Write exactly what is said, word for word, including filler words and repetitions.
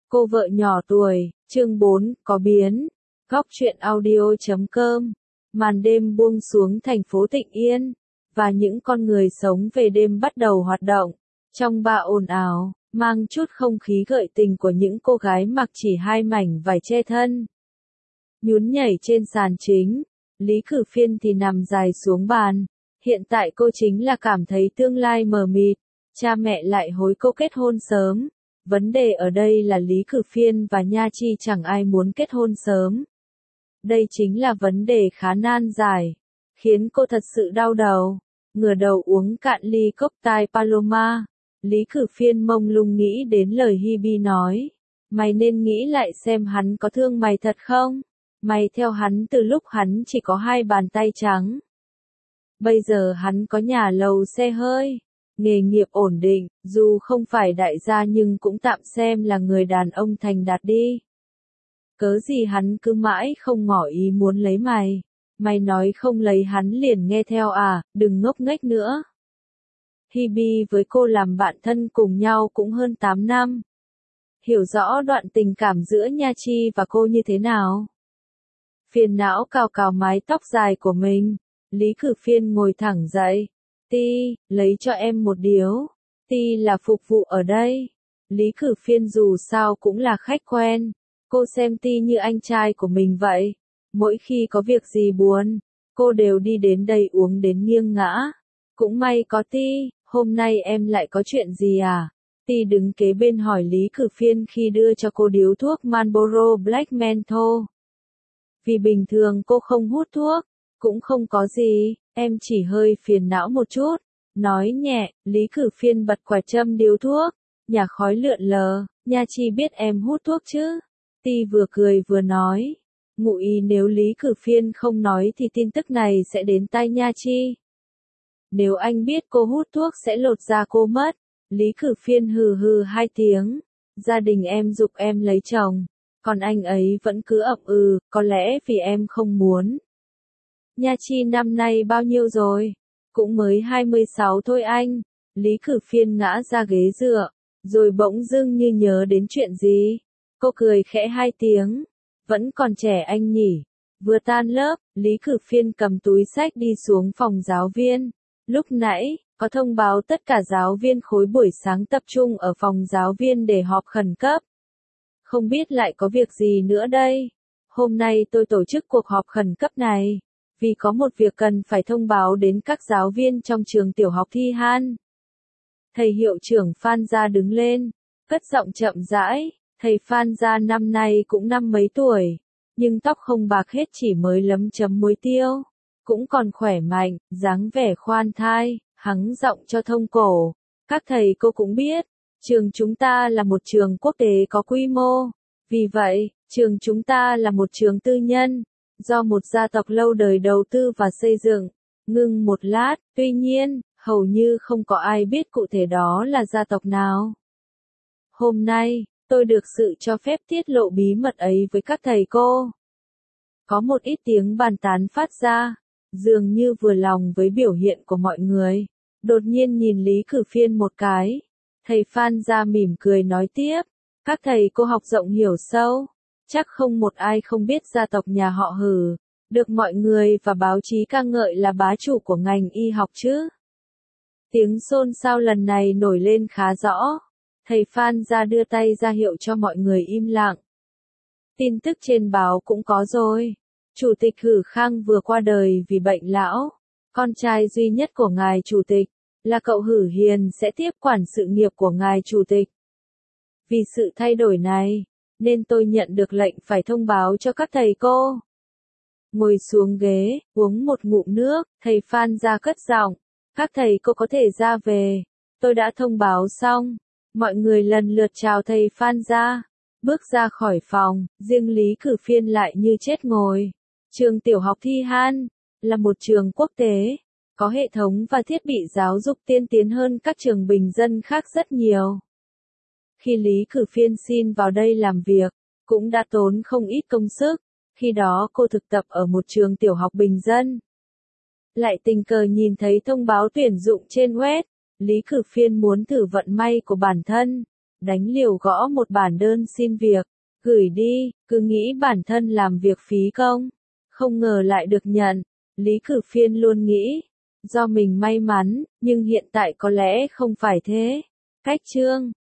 Cô vợ nhỏ tuổi, chương bốn, có biến. Góc truyện audio chấm com. Màn đêm buông xuống thành phố Tịnh Yên, và những con người sống về đêm bắt đầu hoạt động. Trong ba ồn ào, mang chút không khí gợi tình của những cô gái mặc chỉ hai mảnh vải che thân. Nhún nhảy trên sàn chính, Lý Cử Phiên thì nằm dài xuống bàn. Hiện tại cô chính là cảm thấy tương lai mờ mịt, cha mẹ lại hối cô kết hôn sớm. Vấn đề ở đây là Lý Cử Phiên và Nha Chi chẳng ai muốn kết hôn sớm. Đây chính là vấn đề khá nan giải, khiến cô thật sự đau đầu. Ngửa đầu uống cạn ly cốc tai Paloma, Lý Cử Phiên mông lung nghĩ đến lời Hibi nói. Mày nên nghĩ lại xem hắn có thương mày thật không? Mày theo hắn từ lúc hắn chỉ có hai bàn tay trắng. Bây giờ hắn có nhà lầu xe hơi, nghề nghiệp ổn định, dù không phải đại gia nhưng cũng tạm xem là người đàn ông thành đạt đi. Cớ gì hắn cứ mãi không ngỏ ý muốn lấy mày? Mày nói không lấy hắn liền nghe theo à, đừng ngốc nghếch nữa. Hibi với cô làm bạn thân cùng nhau cũng hơn tám năm. Hiểu rõ đoạn tình cảm giữa Nha Chi và cô như thế nào. Phiền não cào cào mái tóc dài của mình, Lý Cử Phiên ngồi thẳng dậy. Ti, lấy cho em một điếu. Ti là phục vụ ở đây. Lý Cử Phiên dù sao cũng là khách quen. Cô xem Ti như anh trai của mình vậy. Mỗi khi có việc gì buồn, cô đều đi đến đây uống đến nghiêng ngã. Cũng may có Ti, hôm nay em lại có chuyện gì à? Ti đứng kế bên hỏi Lý Cử Phiên khi đưa cho cô điếu thuốc Marlboro Black Menthol. Vì bình thường cô không hút thuốc, cũng không có gì, em chỉ hơi phiền não một chút. Nói nhẹ, Lý Cử Phiên bật quả châm điếu thuốc, nhả khói lượn lờ. Nha Chi biết em hút thuốc chứ? Ti vừa cười vừa nói. Ngụ ý nếu Lý Cử Phiên không nói thì tin tức này sẽ đến tai Nha Chi. Nếu anh biết cô hút thuốc sẽ lột da cô mất. Lý Cử Phiên hừ hừ hai tiếng. Gia đình em giục em lấy chồng, còn anh ấy vẫn cứ ậm ừ, có lẽ vì em không muốn. Nha Chi năm nay bao nhiêu rồi? Cũng mới hai mươi sáu thôi anh. Lý Cử Phiên ngã ra ghế dựa, rồi bỗng dưng như nhớ đến chuyện gì. Cô cười khẽ hai tiếng. Vẫn còn trẻ anh nhỉ. Vừa tan lớp, Lý Cử Phiên cầm túi sách đi xuống phòng giáo viên. Lúc nãy, có thông báo tất cả giáo viên khối buổi sáng tập trung ở phòng giáo viên để họp khẩn cấp. Không biết lại có việc gì nữa đây. Hôm nay tôi tổ chức cuộc họp khẩn cấp này, vì có một việc cần phải thông báo đến các giáo viên trong trường tiểu học Thi Han. Thầy hiệu trưởng Phan Gia đứng lên, cất giọng chậm rãi. Thầy Phan Gia năm nay cũng năm mấy tuổi, nhưng tóc không bạc hết, chỉ mới lấm chấm muối tiêu. Cũng còn khỏe mạnh, dáng vẻ khoan thai, hắng giọng cho thông cổ. Các thầy cô cũng biết, trường chúng ta là một trường quốc tế có quy mô. Vì vậy, trường chúng ta là một trường tư nhân, do một gia tộc lâu đời đầu tư và xây dựng. Ngưng một lát, tuy nhiên, hầu như không có ai biết cụ thể đó là gia tộc nào. Hôm nay, tôi được sự cho phép tiết lộ bí mật ấy với các thầy cô. Có một ít tiếng bàn tán phát ra, dường như vừa lòng với biểu hiện của mọi người. Đột nhiên nhìn Lý Cử Phiên một cái. Thầy Phan Gia mỉm cười nói tiếp. Các thầy cô học rộng hiểu sâu. Chắc không một ai không biết gia tộc nhà họ Hử, được mọi người và báo chí ca ngợi là bá chủ của ngành y học chứ. Tiếng xôn xao lần này nổi lên khá rõ. Thầy Phan Gia đưa tay ra hiệu cho mọi người im lặng. Tin tức trên báo cũng có rồi. Chủ tịch Hử Khang vừa qua đời vì bệnh lão. Con trai duy nhất của ngài chủ tịch, là cậu Hử Hiền sẽ tiếp quản sự nghiệp của ngài chủ tịch. Vì sự thay đổi này, nên tôi nhận được lệnh phải thông báo cho các thầy cô. Ngồi xuống ghế, uống một ngụm nước, thầy Phan Gia cất giọng. Các thầy cô có thể ra về. Tôi đã thông báo xong. Mọi người lần lượt chào thầy Phan Gia. Bước ra khỏi phòng, riêng Lý Cử Phiên lại như chết ngồi. Trường tiểu học Thi Han là một trường quốc tế, có hệ thống và thiết bị giáo dục tiên tiến hơn các trường bình dân khác rất nhiều. Khi Lý Cử Phiên xin vào đây làm việc, cũng đã tốn không ít công sức. Khi đó cô thực tập ở một trường tiểu học bình dân. Lại tình cờ nhìn thấy thông báo tuyển dụng trên web. Lý Cử Phiên muốn thử vận may của bản thân. đánh liều gõ một bản đơn xin việc, gửi đi, cứ nghĩ bản thân làm việc phí công, không ngờ lại được nhận. Lý Cử Phiên luôn nghĩ, do mình may mắn, nhưng hiện tại có lẽ không phải thế. Cách chương